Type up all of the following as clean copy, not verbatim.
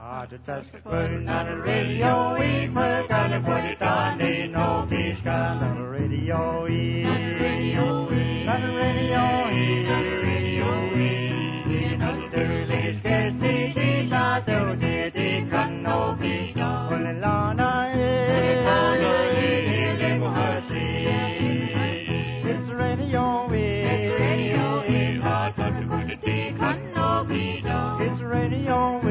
Put it on the radio, we gotta put it on the no fish gun on the radio, on the radio, on the radio, on the radio, on the radio, scarce the not the can no fish gun. Put it on it's radio, it's radio, hard but the can no fish gun. It's radio,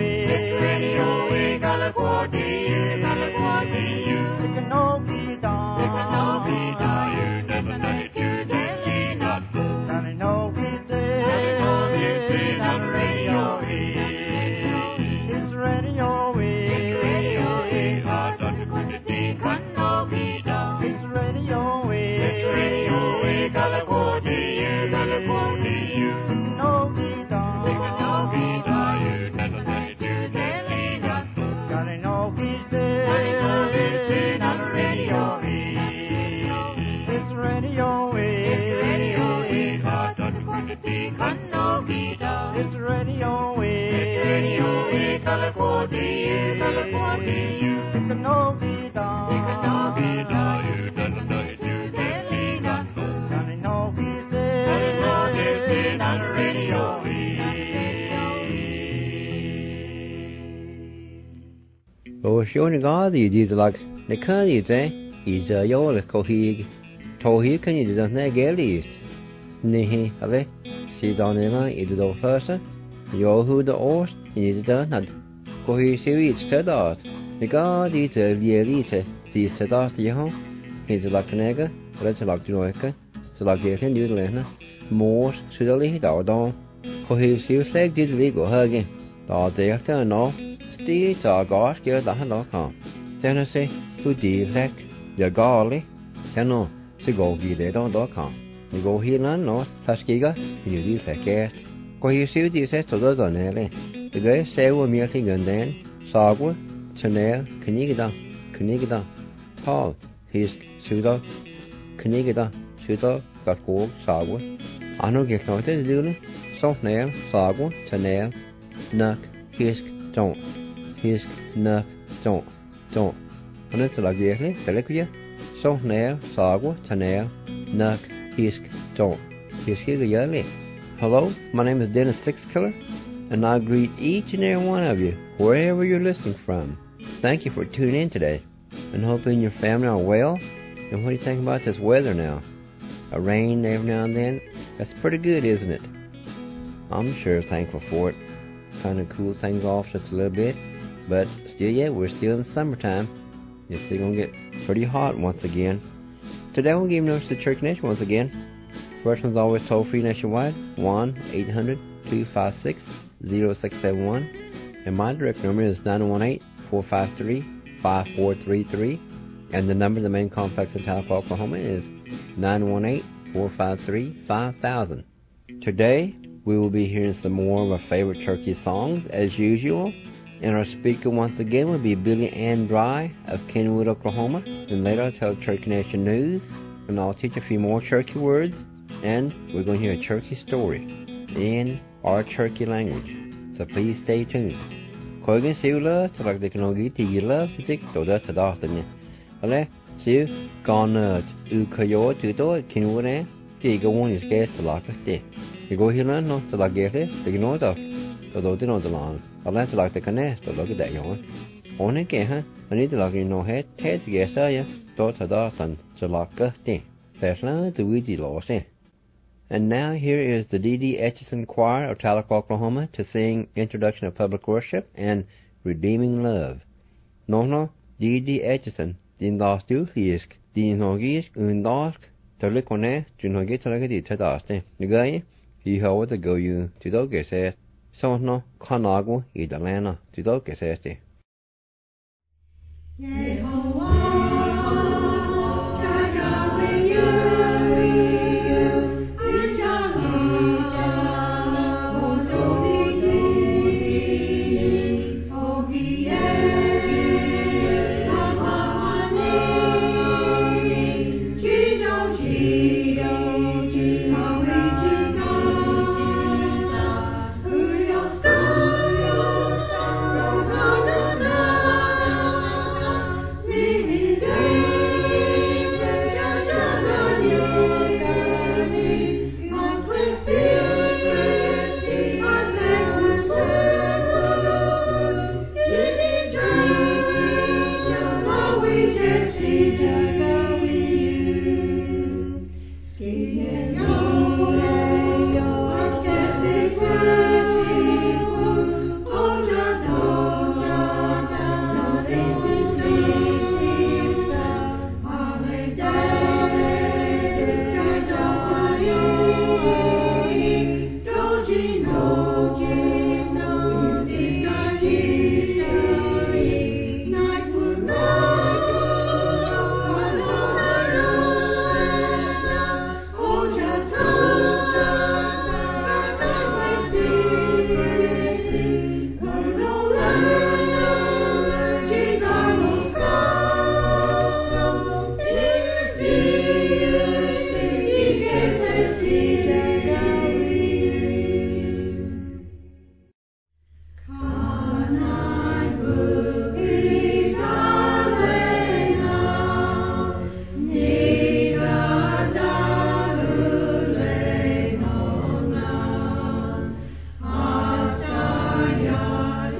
showing God you did like the can you say is a yola cohig tohi can you doesn't get it nehi ale see down ema is the person yo who the oars is done not cohi see it said that the God is a lielite see said that you is like nega let's like joika so like you can do the more surely down cohi see say did legal hugging da they after no tí cho gót kia đã nó còn cho nó sẽ cứ đi lek giờ gói cho nó sẽ gọi gì để đó còn thì gọi hi nó thật kỳ cái nhiều đi phải kia có hi xíu thì sẽ cho đó này lên thì cái xe của mình thì gần đến sao quá cho nên cái đó Paul his sự đó cái đó sự đó gặp cuộc sao quá anh nói việc nói thế gì nữa xong này sao quá cho nên nặc his don't his nut don't anh nói là gì đấy tại lấy cái gì so nè sao quá cho nè nut his don't his cái gì đấy hello my name is Dennis Sixkiller and I greet each and every one of you wherever you're listening from. Thank you for tuning in today and hoping your family are well. And what do you think about this weather now? A rain every now and then, that's pretty good, isn't it? I'm sure thankful for it. Kind of cool things off just a little bit. But still, yeah, we're still in summertime. It's still going to get pretty hot once again. Today, we'll give notice to Church Nation once again. First one's always toll-free nationwide, 1-800-256-0671. And my direct number is 918-453-5433. And the number of the main complex in Tahlequah, Oklahoma is 918-453-5000. Today, we will be hearing some more of our favorite turkey songs, as usual. And our speaker once again will be Billy Ann Dry of Kenwood, Oklahoma. And later I'll tell Turkey Nation news, and I'll teach a few more turkey words, and we're going to hear a turkey story in our turkey language. So please stay tuned. Koigan siu la trak de knogi ti la fitik to da tada tanya. Ale siu gonut u kayo tu to Kenwood eh ti go one is get to lock it. You go here no to la get it, the no to do no to long. I'll to like the connect to look at that yawn. On again, I need to lock in no head to get ya, daughter Dawson, to lock a thing. There's none to Ouija lost in. And now here is the D.D. Etchison Choir of Tahlequah, Oklahoma to sing Introduction of Public Worship and Redeeming Love. No, D.D. Etchison, din last du hisk, din nogisk, undask, to lick on there, to no get to like it to daste. The guy, he held to go you to dog says. Sono Conagua y Delana, tu do que es este. Oh,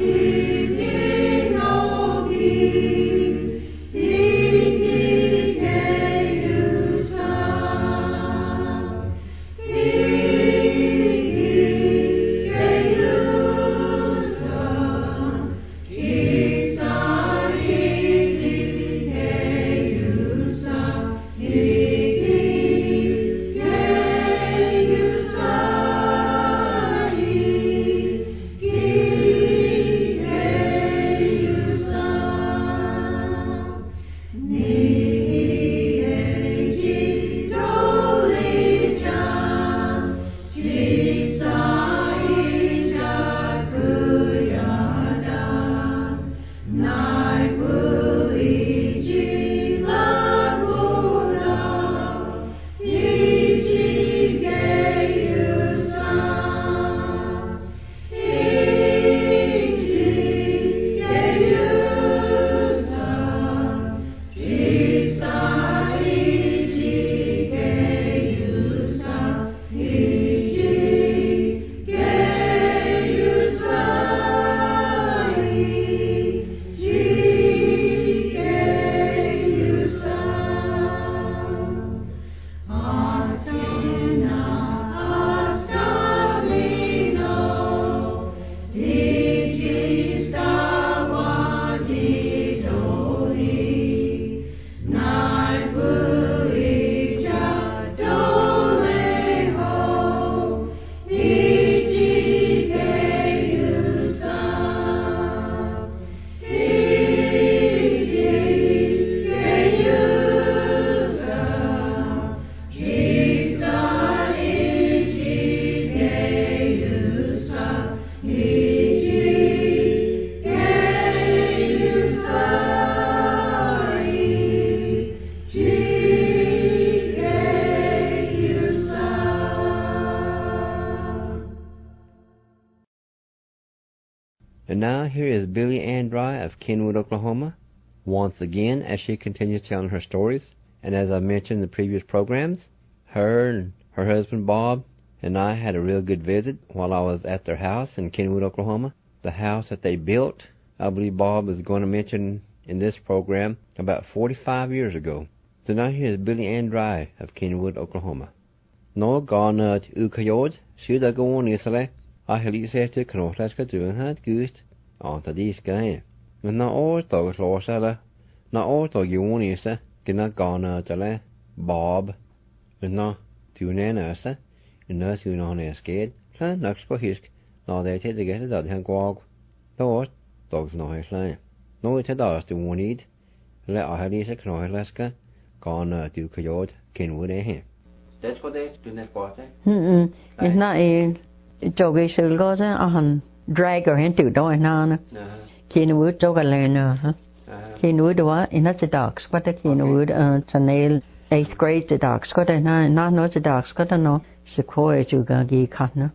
And now here is Billy Ann Dry of Kenwood, Oklahoma, once again as she continues telling her stories. And as I mentioned in the previous programs, her and her husband Bob and I had a real good visit while I was at their house in Kenwood, Oklahoma. The house that they built, I believe Bob is going to mention in this program, about 45 years ago. So now here is Billy Ann Dry of Kenwood, Oklahoma. No garnet ukayod, shuda go on isle. I held it said to Knoslaska doing had gust on the dis guy. When not all dogs lost, not all dog you want is gonna garner tele Bob. When not two nanas, and nurse you on a skate, plan next for his, now they take to get it at the gog. Those dogs no his line. No, it's a dog to one eat. Let I had is a Knoslaska, garner do coyote, Kenwood eh. That's what they do that for, It's not a jogging goes on drag or into doing on. Kenwood jog a lane. Kenwood what in the dogs, what the Kenwood, it's a nail 8th grade the dogs got a not no the dogs got a no sequoia jugagi cotton.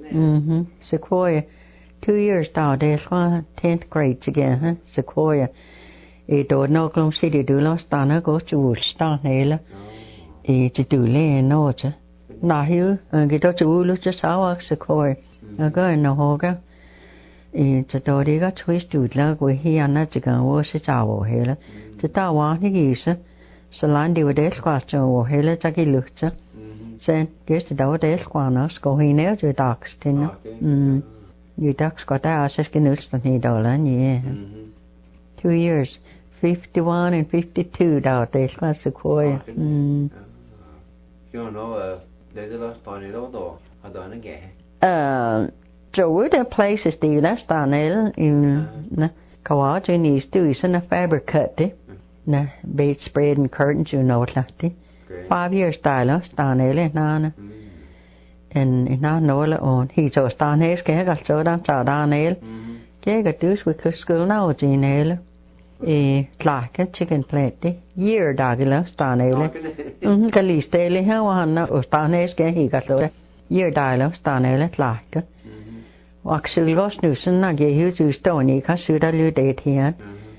Sequoia 2 years down there's 10th grade again, Sequoia. A door no Oklahoma City do lost dana go to Woodstown nail. To do lay no. Now here, get out to Woolus just our Sequoia. I go in the hoga. It's a door got twist to lag where he and not to go wash it our hair. To that one he is. So Landy with this question or hair taki looked. Sen, guess the door des quanos go in there to ducks tin. You ducks got that as skin than he dollar, yeah. 2 years. 51 and 52 out there, Sequoia. You know, there's a lot of tornado, I don't get. So with the places the last tornado in Kawaja needs to is in a fabric cut, na bait spread and curtains, you know, like 5 years dialogue, tornado, nana. And now Nola on, he's a tornado, got so down, tornado. Got this with school now, Gene. Like a chicken plate, year dagila, stanele. Calistele, how on or stanes get he got the year dialogue, stanele, like. Waxil lost nuisance, I gave you to stony, Casuda date here.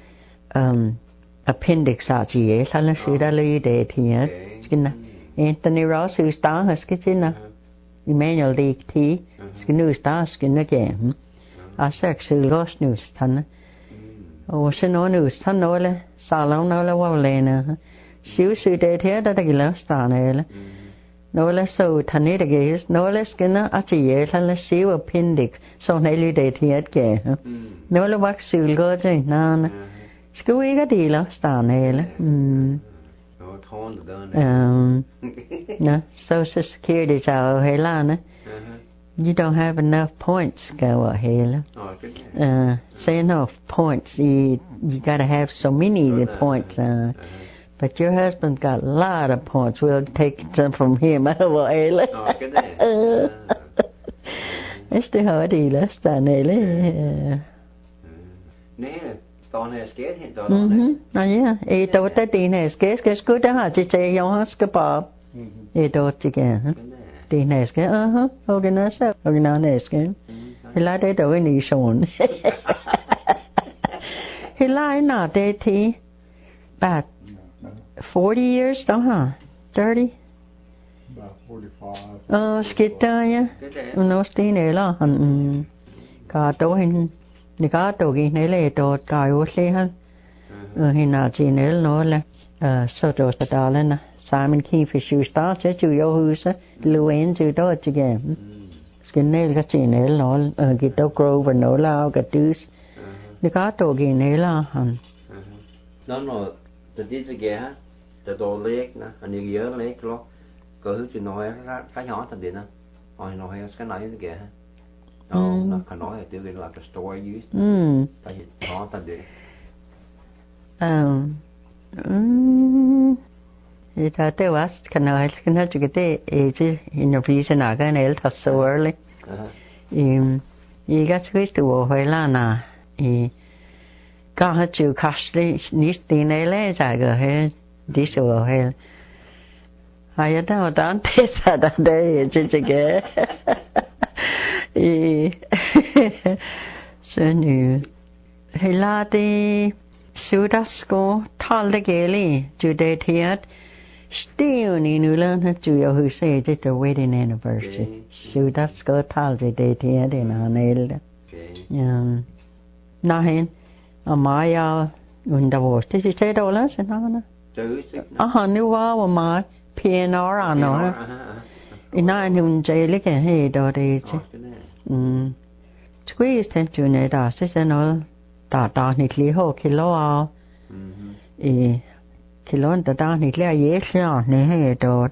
Appendix at ye, Salasuda date here. Anthony Ross, who's down, has kitchen. Emmanuel D. T. Skinu star skin again. Asek silgos news tanna. O se no news tan no le salon no le wawlena. Siu su de te da da gila stanele. No le so tanni de ges no le skina achi ye tan le siu appendix so neli de te ge. No le wax silgos na. Skui ga dila stanele. No, Social Security sao helana. You don't have enough points go ahead. Say enough points. You gotta have so many points. But your husband got a lot of points. We'll take some from him. It's the hard last time. Yeah, I thought that in his case, good to have to say, you ask a pop. I thought again. The next, organize again. He liked it when he's shown. He liked not that about 40 years, 30? About 45. Skitaya. No, Stina, Carto. Ni ka to gi ne le to ka yo se han hi na chi ne no le so to ta le na Simon Kingfish you start che yo hu se luen ju to chi ge skin ne ga chi ne no gi to Grover no la ga tu ni ka to gi ne la han no the did ge ha the do lek na ani ye lek lo ko hu chi no ha ka nhỏ thành điện na oi no ha cái này ge ha nó kann nói là tiêu like a store use. Tại vì nó ta được. Thì ta tiêu was kann nói cái cái innovation à cái này thật so early. Ý cái switch to hồi là na. Có hết chịu cash ní tiền này lấy ra cái hết đi số hết. Hay đó ta thấy sao đó đây chứ cái. Så nu hela det sudasko talde geli jude tiat stiuni nulan ju yo hu se the wedding anniversary sudasko talde de tiat in anel nahin amaya undavos det är det alla sen han nu var ma PNR ano ina nun jeli ke he do de squeeze tentu ne da se no da ni kli ho kilo kilo da ni kli ye sha ne he do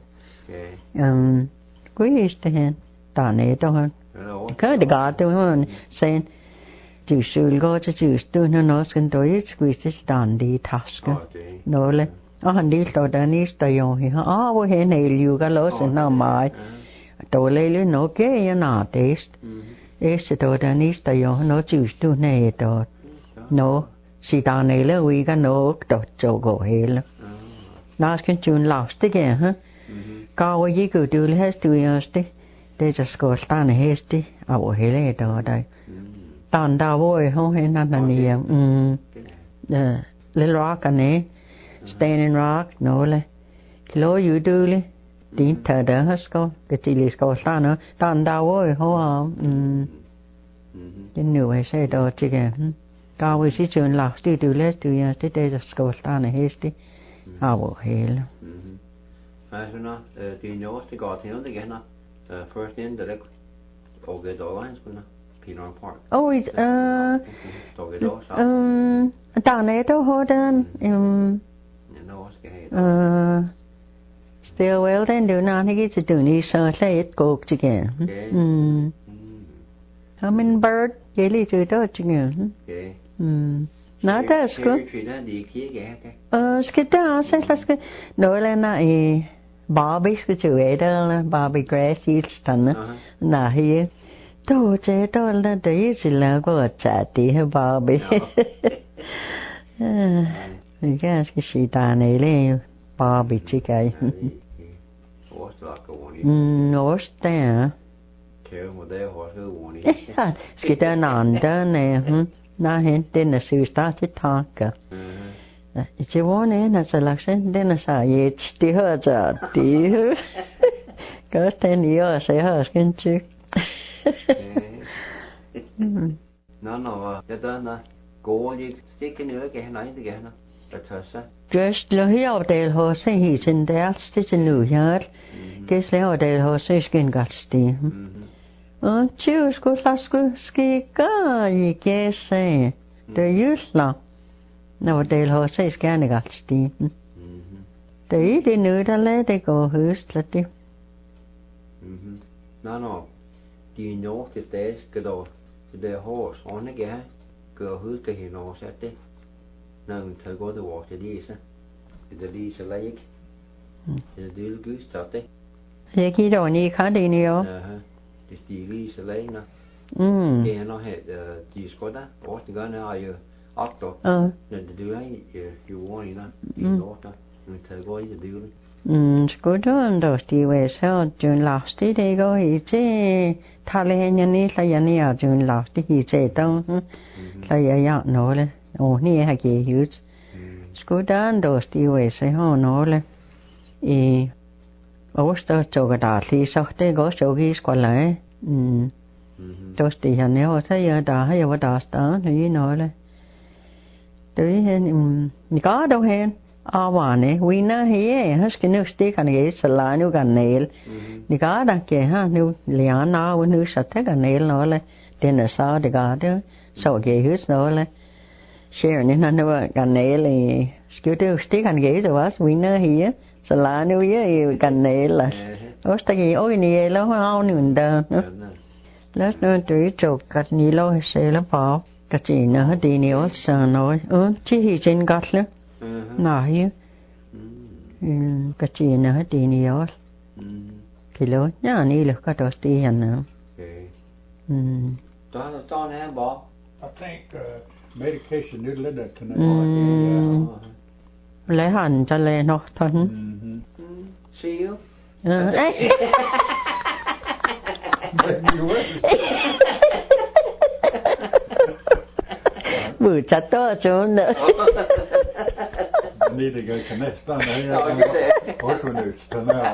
squeeze ten da ne do han ka de ga to han sen ju sul go ju stu no sken do squeeze stand di task no le han đi to da ni sta yo hi wo he ne liu ga lo se na mai to le no ke ya na test es to da ni sta yo no chu tu ne to no si da ne le wi ga no to cho go he le na sken chun last again ka wo yi ku du le has tu ya sti de just go sta ne he sti a wo he le to dai tan da wo ho he na ni le rock ne Standing rock, no le. Kilo you do le. Din ta da hasko. Cái chỉ lýsko sa nó. Tan da wo ho Din nu ai sai do chi ge. Ka we si chun la sti du le tu ya sti de sko sa na he sti. Ha wo he le. Så nå det nå det går til det igen first in the og det då han skulle Pinot Park. Oh it's ta ne to ho dan still well then do not get to do ni so say it go again hummingbird really to do again not that's good skita say let's go no le na Bobby cái chữ ấy đó là Bobby Gracie tận na hi to chế to là đấy chỉ là có trả tí hay Bobby cái gì ta này lên Bobby chỉ cái nó sao cái đó nằm đó nè na hiện tên là sự ta chỉ thắc cả chỉ muốn này là sao lại tên là sao vậy tí hơi chả tí cái tên này ở sẽ hơi cái chứ nó cho tới nó cố đi stick nữa cái này thì cái nó thật sao just lo hiao del ho se hi sin del stitch nu hier kes le ho del ho se skin gasti chu sko lasku ski ka i ke se de yusla no del ho se skin gasti de de nu da le de go hus lati nó đi nhổ thì té cái đồ để hồ on cái cái cửa hư cái hình nó sẽ té nên thời có từ walk đi sao thì đi sẽ lấy thì đi cứ sao té ye ki do ni kha de ni yo thì đi sẽ lấy nó cái nó hệ chỉ có đó ở thì cái nó ai auto nên đi lấy you want nó đi nó đó nên thời có gì đi sko do ndo ti we so jun last de go hi che thale hen ni la ya ni a jun last hi che tong la ya no le o ni ha ke hu sko do ndo ti we se ho no le e o sto cho ga da li so te go so gi sko la to ti ha ne o sa ya da ha ya wa da sta ni no le tới hen ni có đâu hen Avane, winna hie, haske nu stika ni sala nu ganel. Ni gada ke ha nu liana u nu satte ganel no le den sa de gada so ge hus no le. Share ni na nu ganel e skutu stika ni so was winna hie sala nu ye ganel la. Osta ge o ni lo ha nu nda. Las no tu chok kat ni lo se la pa. Ka chi na di ni o sa no. Chi hi chen gat le. Nā hiu ka chi na ha ti ni yo ki lo nya ni lo ka to ti han na to nè bỏ I think medication you let it tonight le han cha le no thon see you bự chặt to chỗ nữa need to go connect down there. What's when it's to now?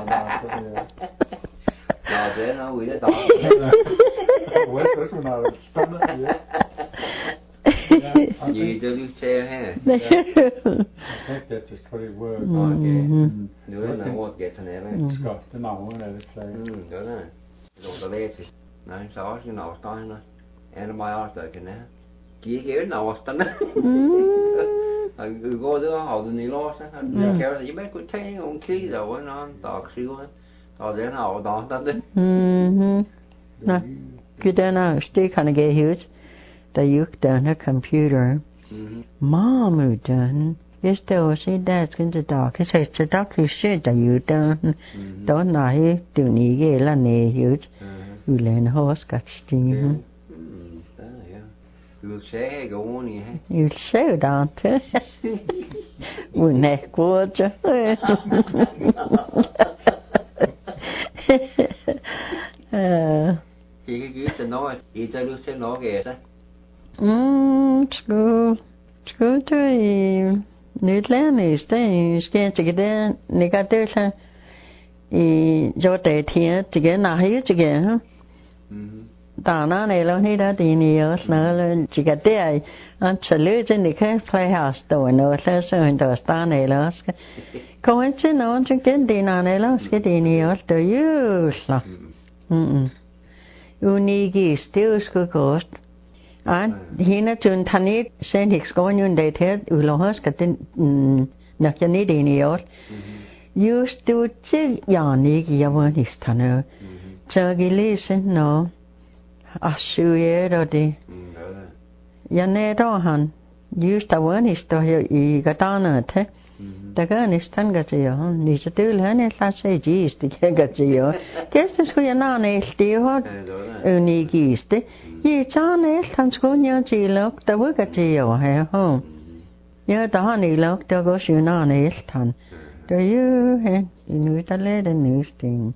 No, thế nó quỷ đấy to. What's when I was done it? Gì cho lưu xe ha. I think that's just what it was. Okay. Nữa là một cái thằng này là. Scott, the now one of the đó nè. Rồi tao lấy thì. Này sao cái nào to nữa. Antibiotics cái này. Kia cái nào to nữa. Go there, how do you know? Care you make good thing on key though, when on talk see one. Or then how don't that? No, good now, stay kind of get huge. The youth done a computer. Mom, who done? Yes, there was a dad's in the dark. He says the dark is shit that you done. Don't know he do need get la ne huge. You learn horse got steam. You'll say go on here. You'll say that. When they quote you. Cái tên nói, ý cho lúc sẽ nói kìa sao? School tôi nyt lærne stay skal til det negativt i jo det her til det nej til det ha ta na này lo ni da ti ni yo na lo chỉ cái đấy anh xử lý trên này cái playhouse đồ nó là sao anh đồ star này lo có ai chứ nó chứ cái đi nào này lo cái đi ni yo to you la unigi still school cost anh hina chun thani sen hicks có những đại thế ulohas cái tên nạc chân đi đi ni yo you still chứ yani cái yawan hicks thana cho cái lý sen nó assuye rồi đi, nhà này đó han, just a one historia i gatana thế, ta cái này sẵn cái gì đó, ni sẽ tự lên này là sẽ gì cái gì đó, cái gì số nhà này thì họ, ni gì thế, y cha này thằng số nhà gì lộc, ta với cái gì đó hay không, nhớ ta này lộc, ta có số nhà này thằng, ta yêu hết, người ta lấy đến nữ tình.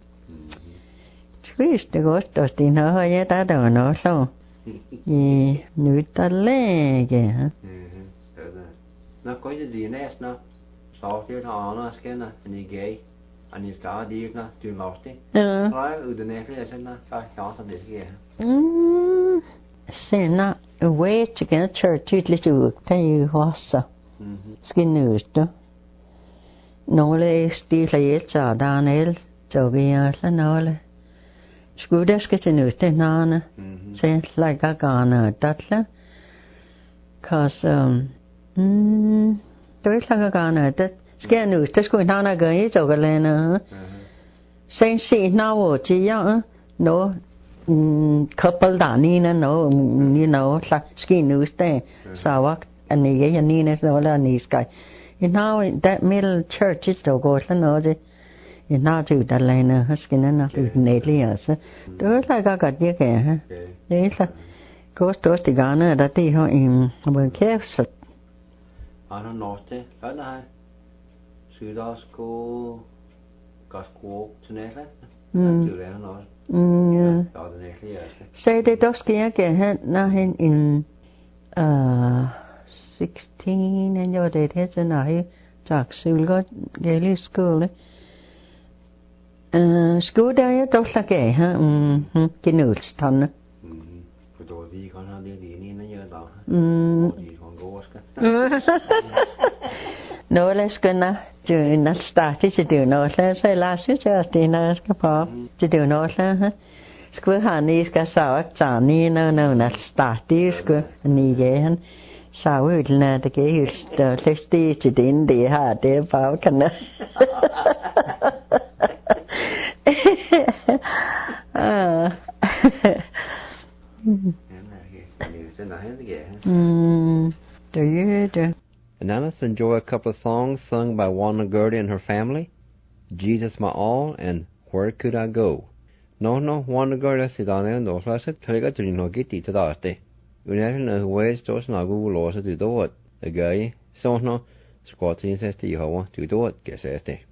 Visst gott att din har jag där då så. Nu ta läge. Nó có gì nè nó. Sau khi nó cái nó ni gay. Anh ska đi nó chuyện lót đi. Rồi ở đây này cái nó phải chọn thành cái. Sena wait to get church little you hossa. Skin news to. No lay still late Daniel, Jogia, Lanole. Scudas get a new nana. Say like a gana, Dutler. Cause, do it like a gana, that scare news, that's going on again, Jogalena. Saint see now, Gia, no. Couple Danina, no, you know, skin news there. Sawak and the Yanina, no, and these guy. You know, that middle church is still goes, and know, you know, to the lane, skin and nothing, neatly as. Do it like I got you again, huh? There's a ghost to the Ghana that they are in a cave. I don't know, but I should ask go, got walk to Nathan. Say the dosky again, nothing in 16 and your date has an eye. Jack soon got Gaelic school. School day, don't like a Kinuts ton. No less gonna do not start to do no less. I last you just in a pop to do no less. School honey's got sour Johnny, no, not start this school, and again. Sour not the gay testy to din the hard day about can. Do you do? And now let's enjoy a couple of songs sung by Wanda Gertie and her family. Jesus My All and Where Could I Go? No, Wanda Gertie si dan en dos lasa tega tuli no giti to darte. Uneven a ways dos na Google losa to do it. A guy, so no, squatting says to Jehovah to do it, guess este.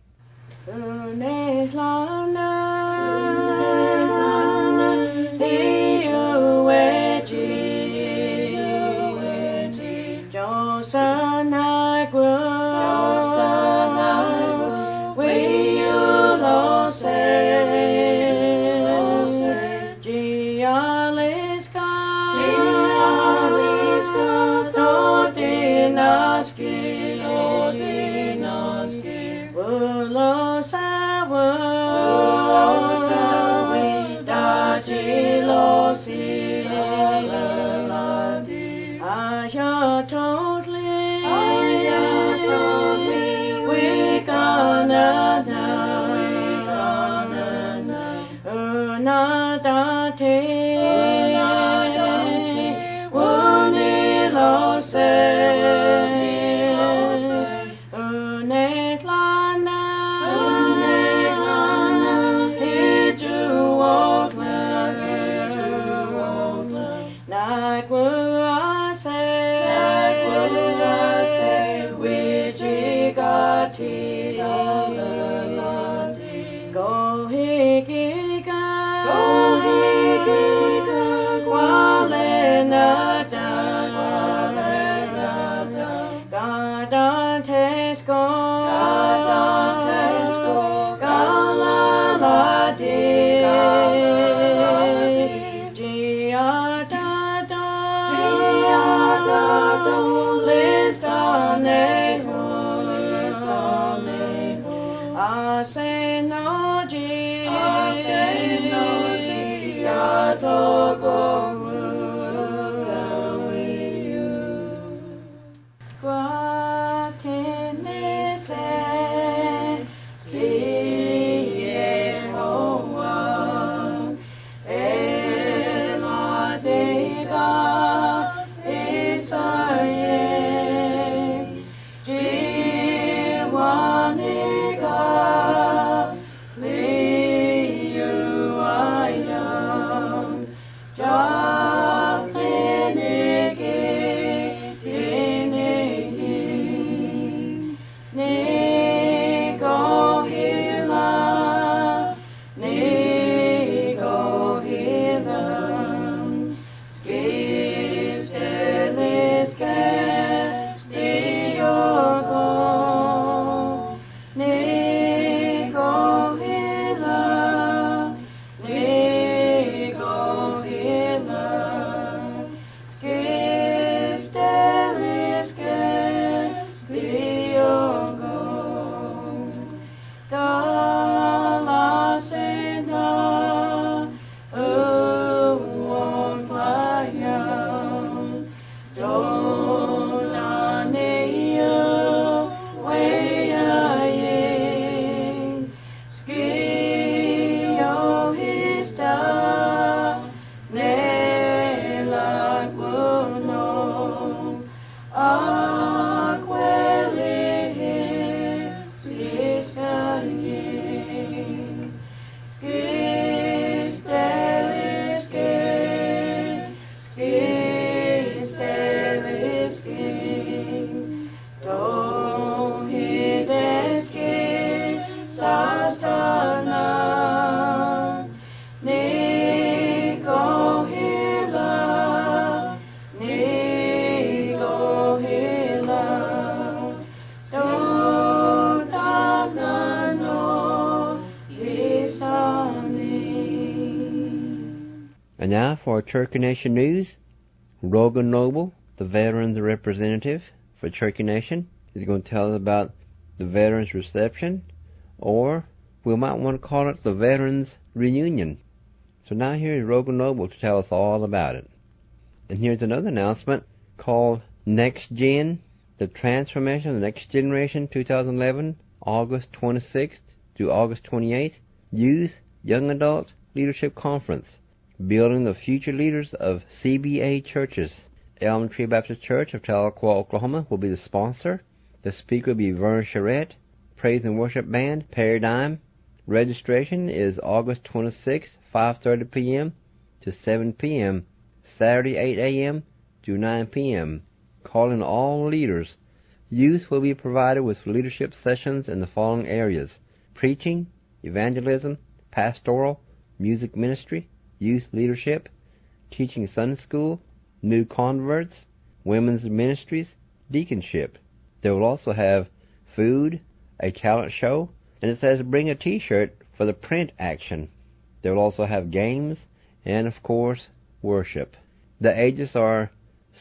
now for Cherokee Nation News. Rogan Noble, the Veterans Representative for Cherokee Nation, is going to tell us about the Veterans Reception, or we might want to call it the Veterans Reunion. So now here is Rogan Noble to tell us all about it. And here's another announcement called Next Gen, the Transformation of the Next Generation 2011, August 26th to August 28th, Youth, Young Adult Leadership Conference, Building the Future Leaders of CBA Churches. Elm Tree Baptist Church of Tahlequah, Oklahoma will be the sponsor. The speaker will be Vern Charette. Praise and Worship Band, Paradigm. Registration is August 26th, 5:30 p.m. to 7 p.m., Saturday 8 a.m. to 9 p.m. Call in all leaders. Youth will be provided with leadership sessions in the following areas: preaching, evangelism, pastoral, music ministry, youth leadership, teaching Sunday school, new converts, women's ministries, deaconship. They will also have food, a talent show, and it says bring a t-shirt for the print action. They will also have games and, of course, worship. The ages are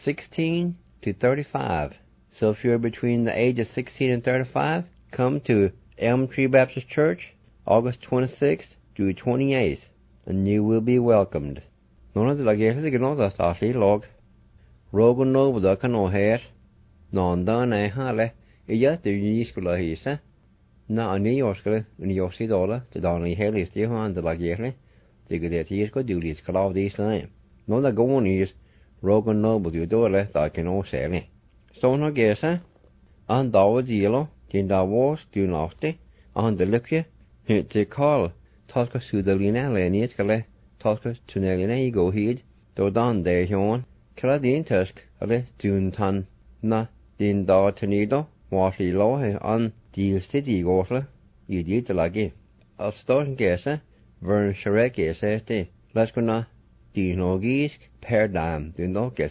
16 to 35. So if you're between the age of 16 and 35, come to Elm Tree Baptist Church, August 26th to 28th, and you will be welcomed. None of the lages are going to start log. Rogan Noble the can o'hair. Non done a hale. Iya the uniscula hisa. Na a New Yorker, New York City dollar, the Donny Haley is the hand the lagerly. The good at years go do this cloud this line. No, the go on is Rogan Noble you do less I can all say. So no guess, and Dow Zilo, Tin da was do naughty, and the look ye, hit the call, Tosca Sudalina, Lenny, Tosca Tunelina, go heed, do down there, yon, Caladin Tusk, a le, Dune Tan, na, Din da Tenido, Watley Law, on Deal City Water, you did the laggy. I'll start and guess, Vern Charette guess, let's go na, Dino Geesk, Paradigm, do not guess,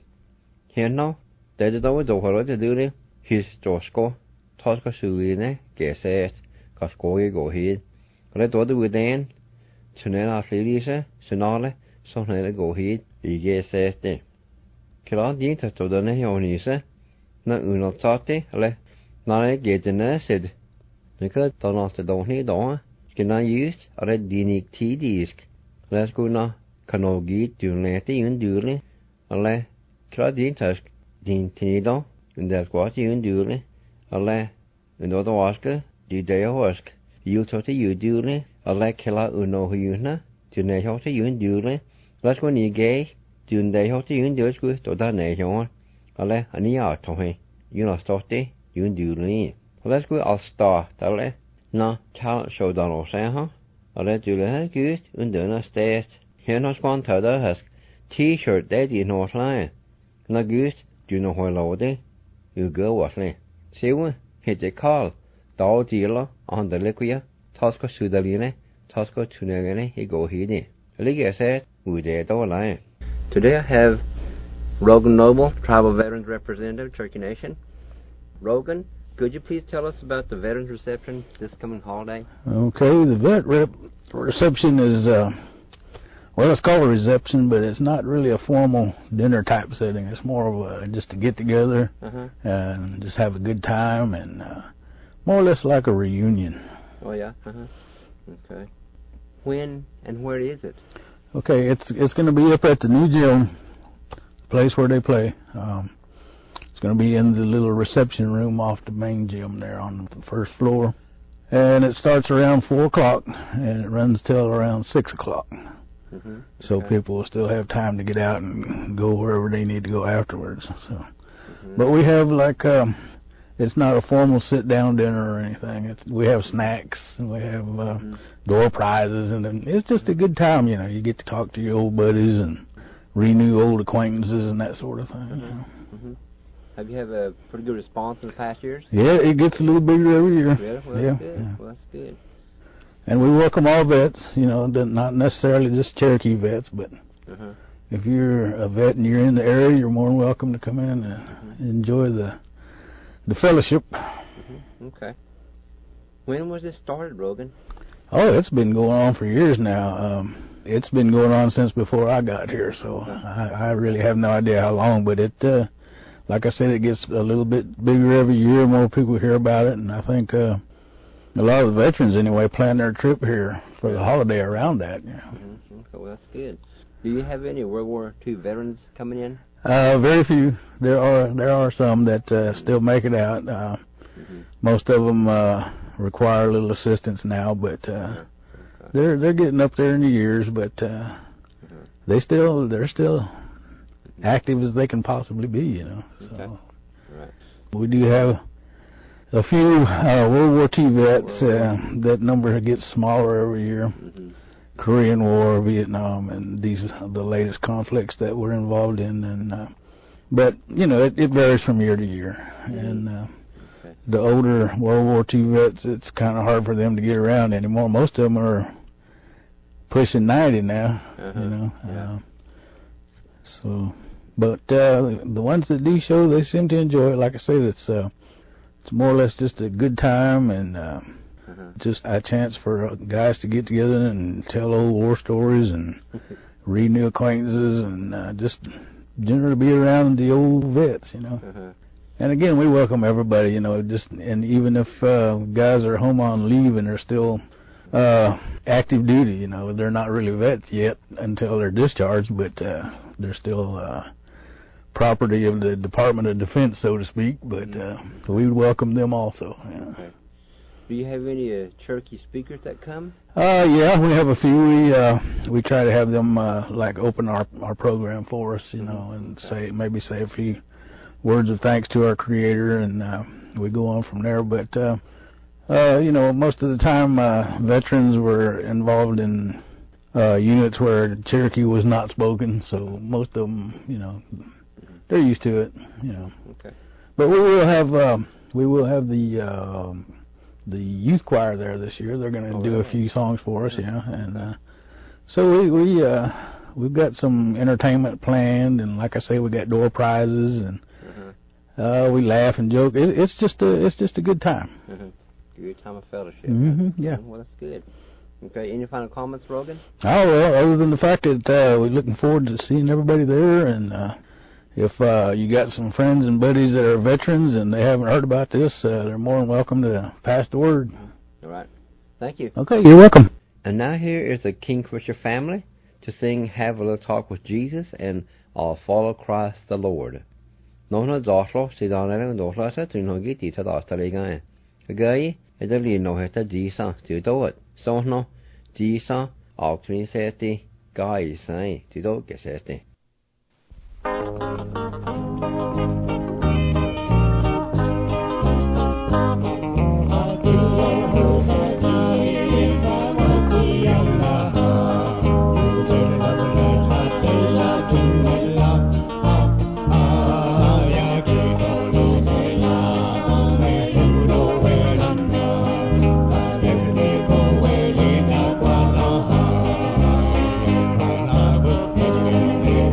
here now. Det då då det du his tosko toska suine geset kaskoi go hid det då du den tunela flise sonale sonale go hid I geset det klar din to då ne honise na unotsati eller na getene sid det kan då nåt då ni då skina just är dinik tidisk läs kunna kanogi tunlete undurli eller klar din task din tinido, and that's what you do, alle, and other wasker, do they wask, you to you do, alle killa uno huna, to ne hot you do, let's when you gay, do they hot you do good to that nation, alle, and you are to me, you know, starty, you do, let's go, I'll start, alle, no, talent show down or say, huh, alle do the good, and do not stay, here not one to the husk, t-shirt, daddy, no line, no good. You know where loaded, you go what lay. See what? Hit the call. Dow dealer on the liquia, Tosca Sudaline, Tosca Tunagane, he go hidden. Liga said, we did all line. Today I have Rogan Noble, Tribal Veterans Representative, Cherokee Nation. Rogan, could you please tell us about the Veterans Reception this coming holiday? Okay, the vet reception is, well, it's called a reception, but it's not really a formal dinner type setting. It's more of a, just to get together and just have a good time, and more or less like a reunion. Oh yeah. Okay. When and where is it? Okay, it's going to be up at the new gym, place where they play. It's going to be in the little reception room off the main gym there on the first floor, and it starts around 4:00 and it runs till around 6:00. So people will still have time to get out and go wherever they need to go afterwards. So, but we have like it's not a formal sit-down dinner or anything. We have snacks and we have door prizes, and it's just a good time. You know, you get to talk to your old buddies and renew old acquaintances and that sort of thing. You know. Have you had a pretty good response in the past years? Yeah, it gets a little bigger every year. Yeah, well, that's good. Yeah. Well, that's good. And we welcome all vets, you know, not necessarily just Cherokee vets, but if you're a vet and you're in the area, you're more than welcome to come in and enjoy the fellowship. Okay. When was this started, Rogan? Oh, it's been going on for years now. it's been going on since before I got here, so I really have no idea how long, but it, like I said, it gets a little bit bigger every year, more people hear about it, and I think a lot of the veterans, anyway, plan their trip here for the holiday around that. Yeah. Mm-hmm. Okay, well, that's good. Do you have any World War II veterans coming in? Very few. There are some that still make it out. Most of them require a little assistance now, but they're getting up there in the years. But they're still active as they can possibly be, you know. So right. We do have a few World War II vets. That number gets smaller every year. Korean War, Vietnam, and these are the latest conflicts that we're involved in. And but you know, it varies from year to year. And the older World War II vets, it's kind of hard for them to get around anymore. Most of them are pushing 90 now. You know. So, but the ones that do show, they seem to enjoy it. Like I said, it's more or less just a good time and. Just a chance for guys to get together and tell old war stories and read new acquaintances and just generally be around the old vets, you know. And again, we welcome everybody, you know. And even if guys are home on leave and they're still active duty, you know, they're not really vets yet until they're discharged, but they're still property of the Department of Defense, so to speak. But we would welcome them also. You know. Do you have any Cherokee speakers that come? Yeah, we have a few. We try to have them like open our program for us, you know, and say a few words of thanks to our Creator, and we go on from there. But you know, most of the time, veterans were involved in units where Cherokee was not spoken, so most of them, you know, they're used to it, you know. Okay. But we will have the youth choir there this year. They're going to do a few songs for us, and so we've got some entertainment planned, and like I say, we got door prizes, and we laugh and joke. It's just a good time. Good time of fellowship. Yeah. Well, that's good. Okay. Any final comments, Rogan? Oh well, other than the fact that we're looking forward to seeing everybody there, and if you got some friends and buddies that are veterans and they haven't heard about this, they're more than welcome to pass the word. All right. Thank you. Okay, you're welcome. And now here is the Kingfisher family to sing Have a Little Talk with Jesus and I'll Follow Christ the Lord. Nóna dáslo si dána dóla ta tún hogi tí ta dásta legae. Agaí idir no heta dísa tú dóit. Sono dísa áctrin seti gai sai tú dó geseti. Thank you.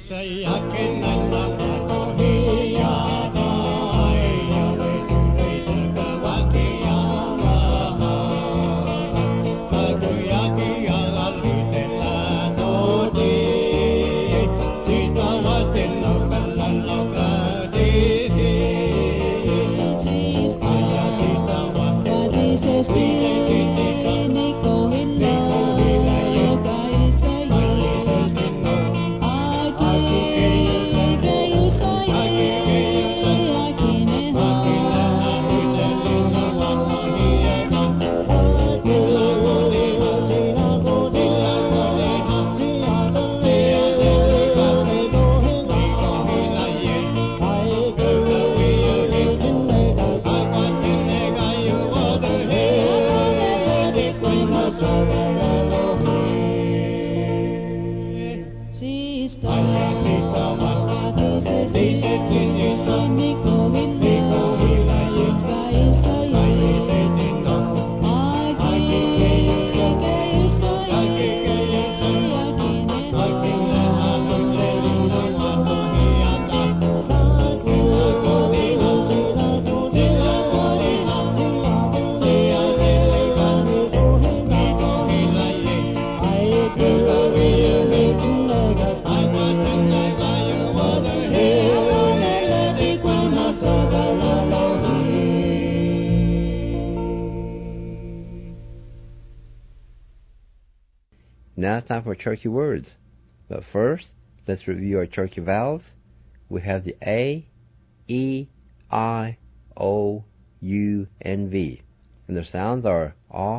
Now it's time for Cherokee words. But first, let's review our Cherokee vowels. We have the A, E, I, O, U, and V. And their sounds are A,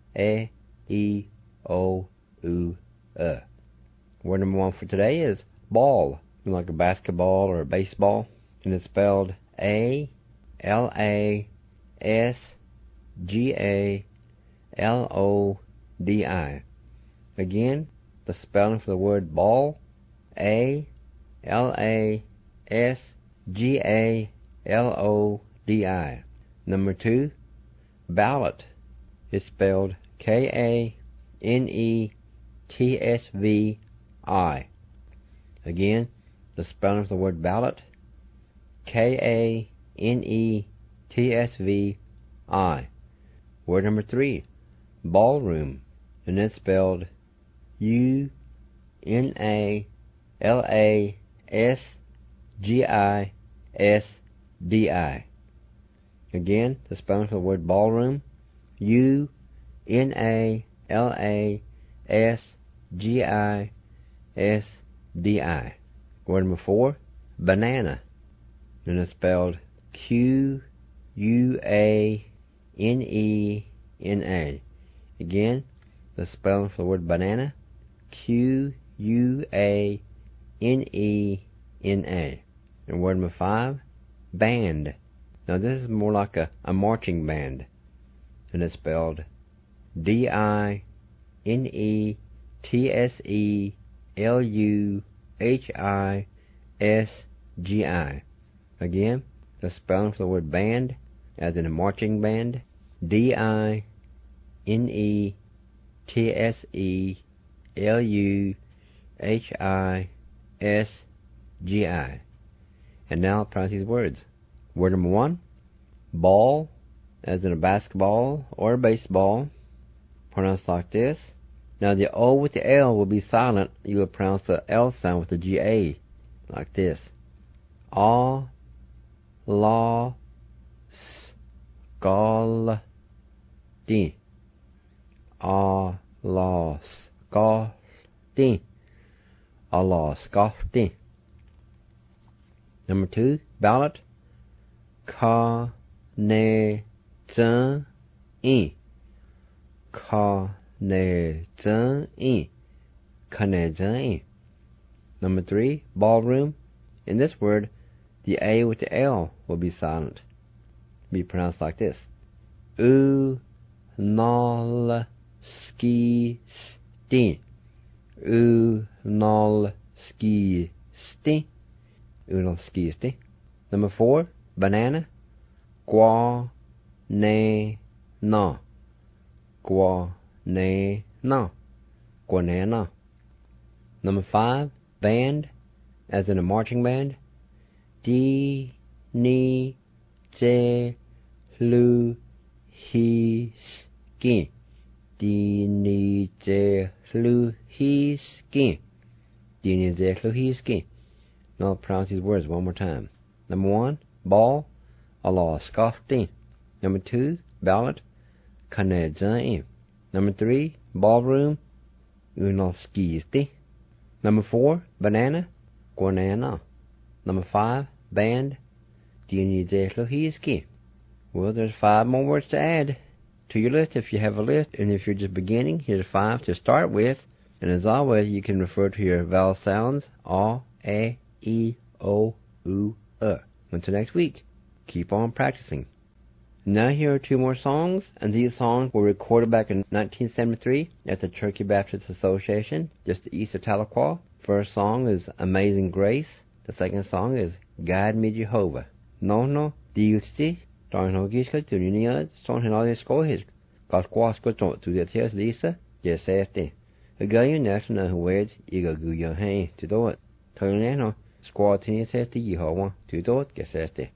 E, O, U, Word number 1 for today is ball, like a basketball or a baseball. And it's spelled A-L-A-S-G-A-L-O-D-I. Again, the spelling for the word ball, A-L-A-S-G-A-L-O-D-I. Number 2, ballot is spelled K-A-N-E-T-S-V-I. Again, the spelling for the word ballot, K-A-N-E-T-S-V-I. Word number 3, ballroom, and it's spelled U-N-A-L-A-S-G-I-S-D-I. Again, the spelling for the word ballroom, U-N-A-L-A-S-G-I-S-D-I. Word number 4, banana, and it's spelled Q-U-A-N-E-N-A. Again, the spelling for the word banana, Q-U-A-N-E-N-A. And word number 5, band. Now this is more like a marching band, and it's spelled D-I-N-E-T-S-E-L-U-H-I-S-G-I. Again, the spelling for the word band, as in a marching band, D-I-N-E-T-S-E-L-U-H-I-S-G-I. And now I'll pronounce these words. Word number 1, ball, as in a basketball or a baseball, pronounced like this. Now the O with the L will be silent. You will pronounce the L sound with the G-A, like this. A, la, s, gal, di. A, la, s, gal, di. A, la, s, gal, di. Number 2, ballot, ka, ne, zhen, i. Ka, ne, zhen, i. Ka, ne, zhen, i. Number 3, ballroom. In this word, the A with the L will be silent. Be pronounced like this. U, nol, ski, sti. U, nol, ski, sti. U, nol, ski, sti. Number 4, banana. Gua, ne, na. Gua, ne, na. Gua, ne, na. Number 5, band. as in a marching band. D, ni, je, lu, he, skin. D, ni, je, lu, he, skin. D, ni, je, lu, he, skin. Now I'll pronounce these words one more time. Number 1, ball, Allah skaftin. Number 2, ballot, kanejaim. Number 3, ballroom, unoskisti. Number 4, banana, guanana. Number 5, band, dinijehlohiski. Well, there's 5 more words to add to your list if you have a list, and if you're just beginning, here's 5 to start with. And as always, you can refer to your vowel sounds, a, e, o, u, e. Until next week, keep on practicing. Now here are 2 more songs, and these songs were recorded back in 1973 at the Cherokee Baptist Association, just east of Tahlequah. First song is Amazing Grace. The second song is Guide Me Jehovah. No, diusti, darnogiska tuninia, son henali skohis, kasquasco to the tears Lisa, jeseste. A guy national who wears Iga Guya Hay to do it. Tonano, squad tini says to Yehovah to do it, jeseste.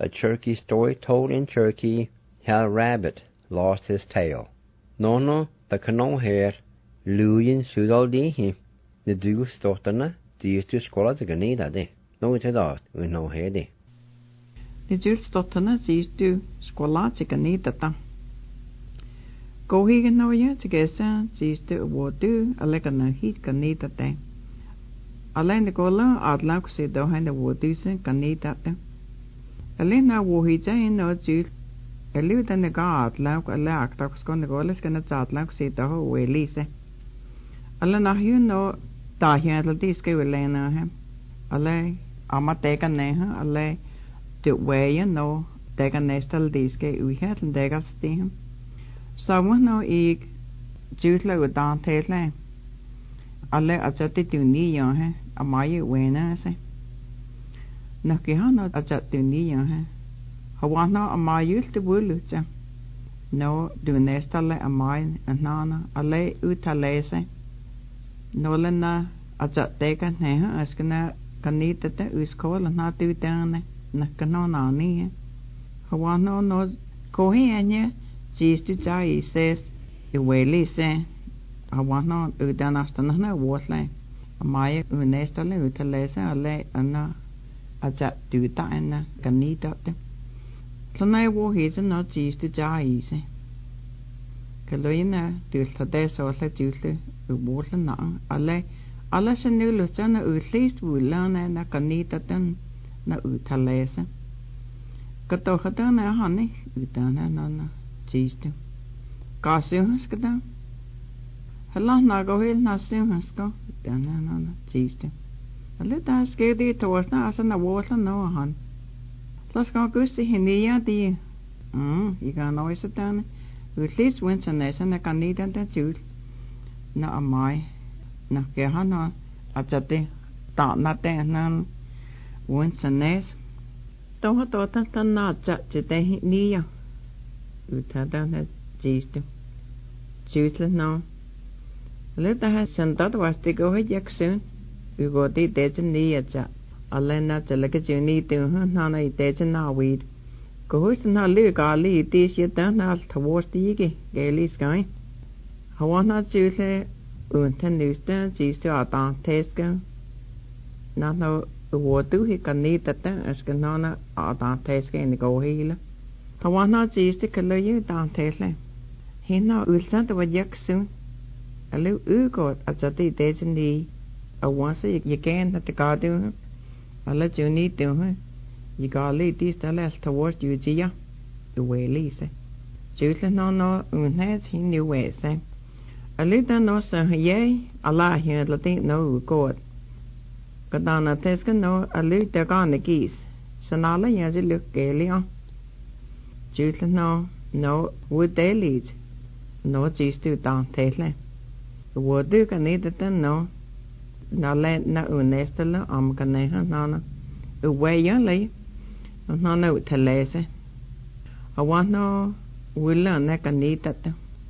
a Cherokee story told in Cherokee how a rabbit lost his tail. No, the canon here, Luyin Sudaldi, the Deuce Stortana, the used to scholar the Ganida de. No, it's out, we know here de. The Deuce Stortana used to scholar the Ganida. Go here now, yeah, to get some, used to what do, a leg and a heat Ganida de. Alleen de gola adlauk se do hen de wodisen Ganida de. Alleen na wo he in no jul. Elu den de god lauk alle aktak skon de goles kan het adlauk se do ho elise. Alle na hu no da hier de diske welena hem. Alle amateka ne ha alle de way no dega nestal diske u het en dega stem. Så no ik jutla u dan tele. Alle achati tuni ya hai amai wena se nakihana achati tuni ya hai hawana amai te bulucha no du nestale amai nana alle utale se no lena achate ka ne ha askana kanita te uskola na tu tane nakano nani hawana no kohi anya jistu jai ses iweli se Hawana udanastana na wosle amaya unestale utalese ale ana aja duta ana ganita te tlana wo hise no jistu jaise kaloina dulta so le dulta ubotla na ale senulu tana utlist wulana na ganita ten na utalese kato hatana hani udana na jistu kasu skada Hela na go hel na sim hasko dana na jiste. Ale ta skedi to na asa na wosla no han. Las go gusti hinia di. I ga no is dan. At least when sanesa na kanida da jul. Na amai. Na ke hana achate ta na te nan. When sanes. To ta na cha chete nia. Uta da jiste. Jule no. Leta has sentado vasti go Jackson. We go the dejan neaja. Alena Jalakajuni to Hana dejan now weed. Go host and her live garly this yet done out towards the Yigi, gaily sky. I want not Julie Unten Newstan, she's to our down Tesco. Not know what do he can need that as canona our down Tesco in the go healer. I want not she's to color you down Tesla. He now will send over Jackson. A little got at the dejan knee. A once you can at the garden. I let you need to her. You got lead this the left towards you, Gia. The way Lisa. Julie no, unhead he knew where say. A little no, sir, yea, a lie here, Latin no God. Gadana Tesca no, a little gone the geese. Sanala yazi look gaily on. Julie no, would they lead? No, geese to down Tesla. Wo du kan niet den no na le na unestele am kan ne na we yale na no telese I want no will na kan niet dat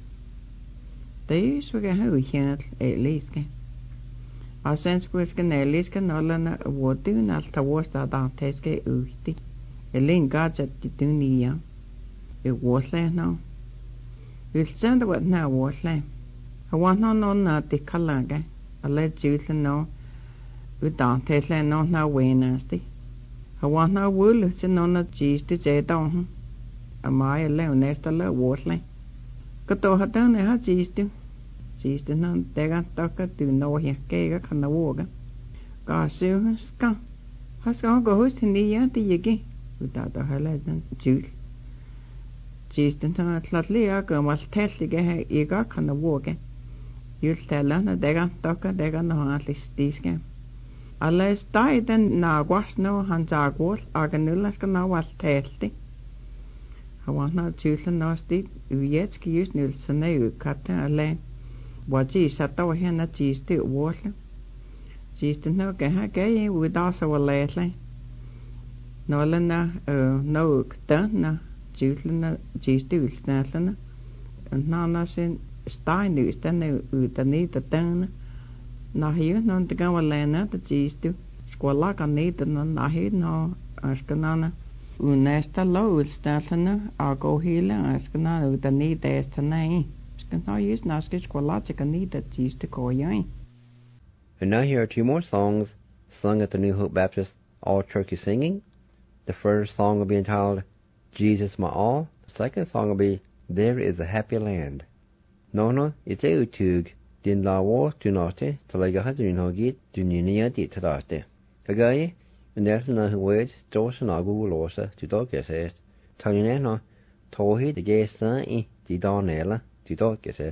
de so ge hu hier at least ke a sense was kan at least kan no na wo du na ta wo sta da teske uti elin gadget du ni ya it was le no it stand what now was le I want no na te kalanga. I let you know. We don't tell no na way nasty. I want no wool to no na cheese to say down. Am I a leon nest a little waterly? Kato had done a hot cheese to. Cheese to none, they got tucker to know here, cake on the water. God soon, ska. Has gone go host in the yard the yiggy without a highlight juice. Cheese to none, slightly a girl must tell the gay eager on the water. You'll tell her that they got tucker, they got no at least these game. Unless died and now was no hands are worth, Arganulas can now was tasty. I want not choose a nasty, yet use Nilsson, you cut a lane. What she sat over here, not cheese to water. She's to know gay with also a lately. Nolana, no, done, choosing cheese to snapping, and now nothing. Stein nu stanna utan niitä tänne. Nahi non te gawa lena te jistu. Skola kan niitä no nahi no askanana. Unesta lo stalana go healing as kana the need des tonight. Skan no use naskich kwalacha need that used to go young. And now here are two more songs sung at the New Hope Baptist All Turkey Singing. The first song will be entitled Jesus My All. The second song will be There Is a Happy Land. Nono ite utug din la war tunate talaga hadrin hogit dunia dit tadate. Agaye and there's no words Joshua Agu Losa to dog says Tanino Tohi the gay son I di Donella to dog says.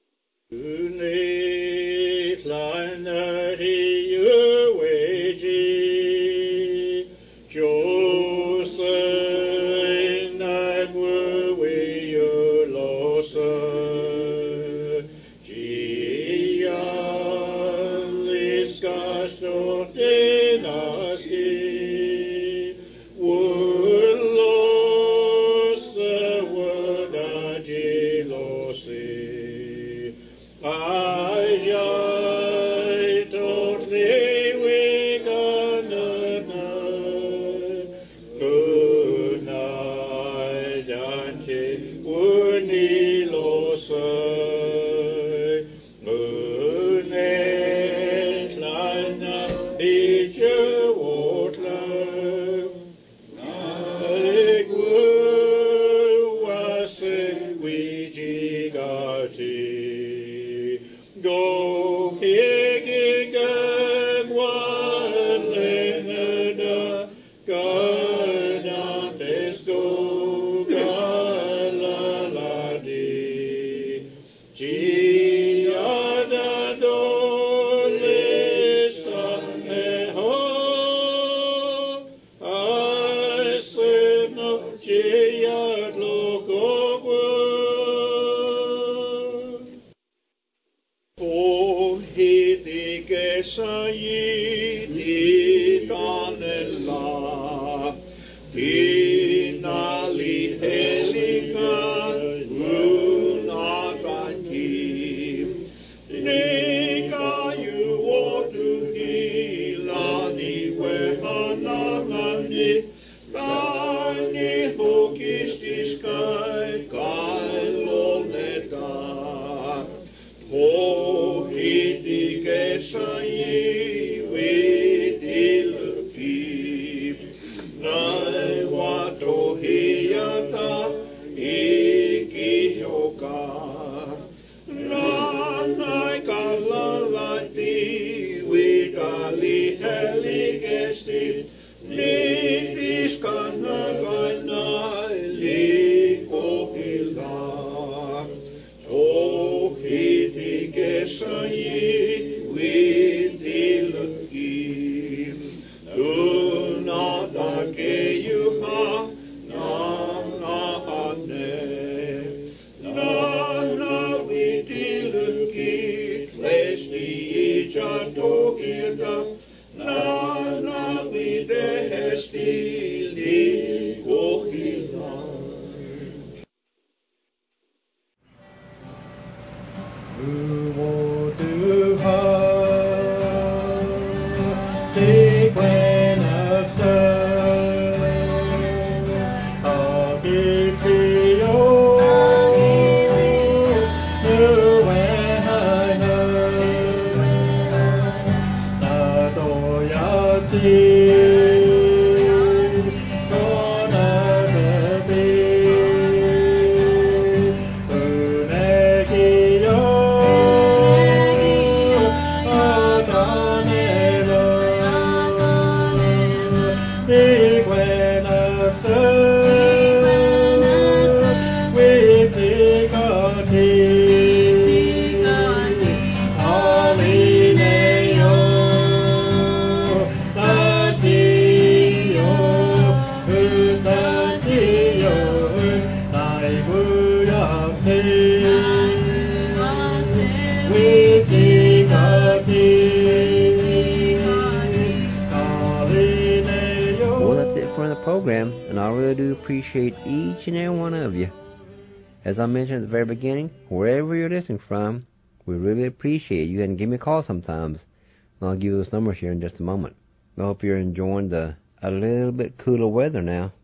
Program, and I really do appreciate each and every one of you. As I mentioned at the very beginning, wherever you're listening from, we really appreciate you and give me a call sometimes. And I'll give you those numbers here in just a moment. I hope you're enjoying the a little bit cooler weather now.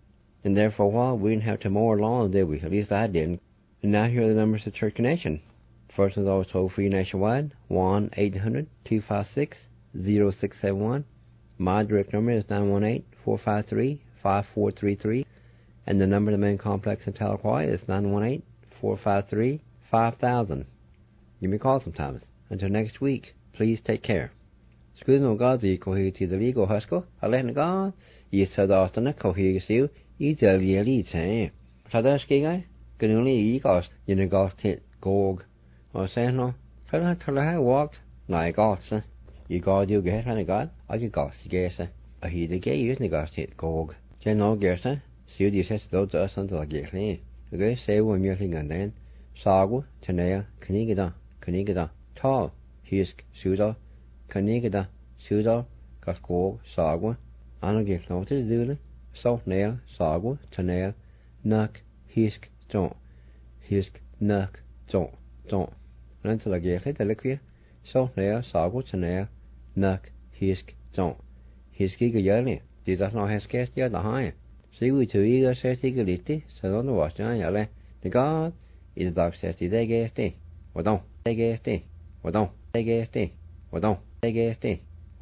And there for a while, we didn't have to mow our lawn, did we? At least I didn't. And now here are the numbers to Church Connection. First one's always toll-free nationwide, 1-800-256-0671. My direct number is 918-453-5433. And the number of the main complex in Tahlequah is 918-453-5000. Give me a call sometimes. Until next week, please take care. Excuse no God, the Kohiti the Ligo Husko, I let God, you said Austin, Kohisi, eat a yearly chain. Sadaski guy, can only eat us in a ghost hit gog. Or say no, tell her walked, like us. You God, you get and a God, I get ghost, guess. I hear the gay using the ghost hit gog. Jen no guess, see you says those us until I get clean. Okay, say one meeting and then. Sagu, Tanea, Kanigada, tall, hisk, suda, Kanigada, suda, Gasko, Sagua, Anagil notice dule, salt nail, Sagu, Tanea, Nuck, hisk, don't, Nuck, don't. Until I get it, the liquid, salt nail, Sagu, Tanea, Nuck, hisk, don't. Hiski Gayali, did that not have scarce the other high? See we to either says the so don't watch, the God. Is the dog says the day gas day. Or don't. Day gas day. Or don't. Day gas day. Or don't. Day gas day.